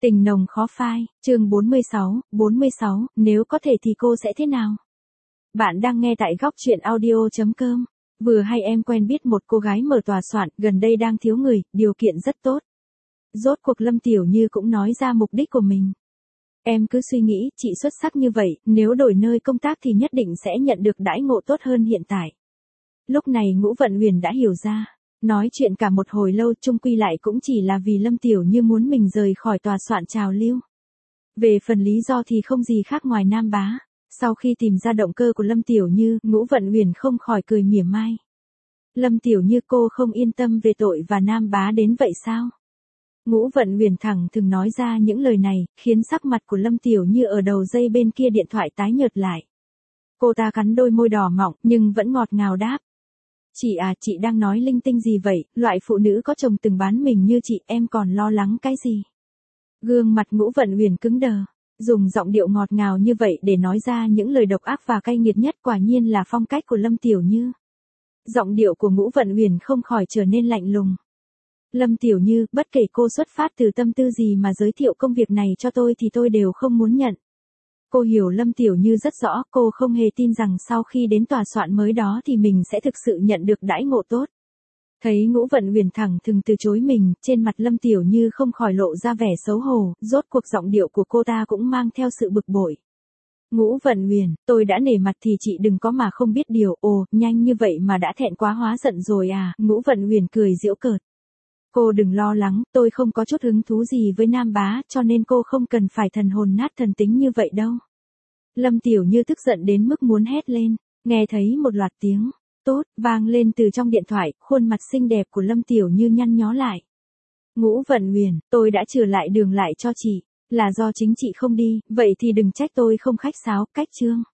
Tình nồng khó phai, chương 46, nếu có thể thì cô sẽ thế nào? Bạn đang nghe tại góc truyện audio.com. Vừa hay em quen biết một cô gái mở tòa soạn, gần đây đang thiếu người, điều kiện rất tốt. Rốt cuộc Lâm Tiểu Như cũng nói ra mục đích của mình. Em cứ suy nghĩ, chị xuất sắc như vậy, nếu đổi nơi công tác thì nhất định sẽ nhận được đãi ngộ tốt hơn hiện tại. Lúc này Ngũ Vận Huyền đã hiểu ra. Nói chuyện cả một hồi lâu chung quy lại cũng chỉ là vì Lâm Tiểu Như muốn mình rời khỏi tòa soạn trào lưu. Về phần lý do thì không gì khác ngoài Nam Bá. Sau khi tìm ra động cơ của Lâm Tiểu Như, Ngũ Vận Huyền không khỏi cười mỉa mai. Lâm Tiểu Như, cô không yên tâm về tội và Nam Bá đến vậy sao? Ngũ Vận Huyền thẳng thừng nói ra những lời này, khiến sắc mặt của Lâm Tiểu Như ở đầu dây bên kia điện thoại tái nhợt lại. Cô ta cắn đôi môi đỏ mọng nhưng vẫn ngọt ngào đáp. Chị à, chị đang nói linh tinh gì vậy, loại phụ nữ có chồng từng bán mình như chị, em còn lo lắng cái gì? Gương mặt Ngũ Vận Huyền cứng đờ, dùng giọng điệu ngọt ngào như vậy để nói ra những lời độc ác và cay nghiệt nhất, quả nhiên là phong cách của Lâm Tiểu Như. Giọng điệu của Ngũ Vận Huyền không khỏi trở nên lạnh lùng. Lâm Tiểu Như, bất kể cô xuất phát từ tâm tư gì mà giới thiệu công việc này cho tôi thì tôi đều không muốn nhận. Cô hiểu Lâm Tiểu Như rất rõ, cô không hề tin rằng sau khi đến tòa soạn mới đó thì mình sẽ thực sự nhận được đãi ngộ tốt. Thấy Ngũ Vận Huyền thẳng thừng từ chối mình, trên mặt Lâm Tiểu Như không khỏi lộ ra vẻ xấu hổ, rốt cuộc giọng điệu của cô ta cũng mang theo sự bực bội. Ngũ Vận Huyền, tôi đã nể mặt thì chị đừng có mà không biết điều, ồ, nhanh như vậy mà đã thẹn quá hóa giận rồi à, Ngũ Vận Huyền cười giễu cợt. Cô đừng lo lắng, tôi không có chút hứng thú gì với Nam Bá, cho nên cô không cần phải thần hồn nát thần tính như vậy đâu. Lâm Tiểu Như tức giận đến mức muốn hét lên, nghe thấy một loạt tiếng tốt vang lên từ trong điện thoại, khuôn mặt xinh đẹp của Lâm Tiểu Như nhăn nhó lại. Ngũ Vận Huyền, tôi đã trừ lại đường lại cho chị, là do chính chị không đi, vậy thì đừng trách tôi không khách sáo, cách chương.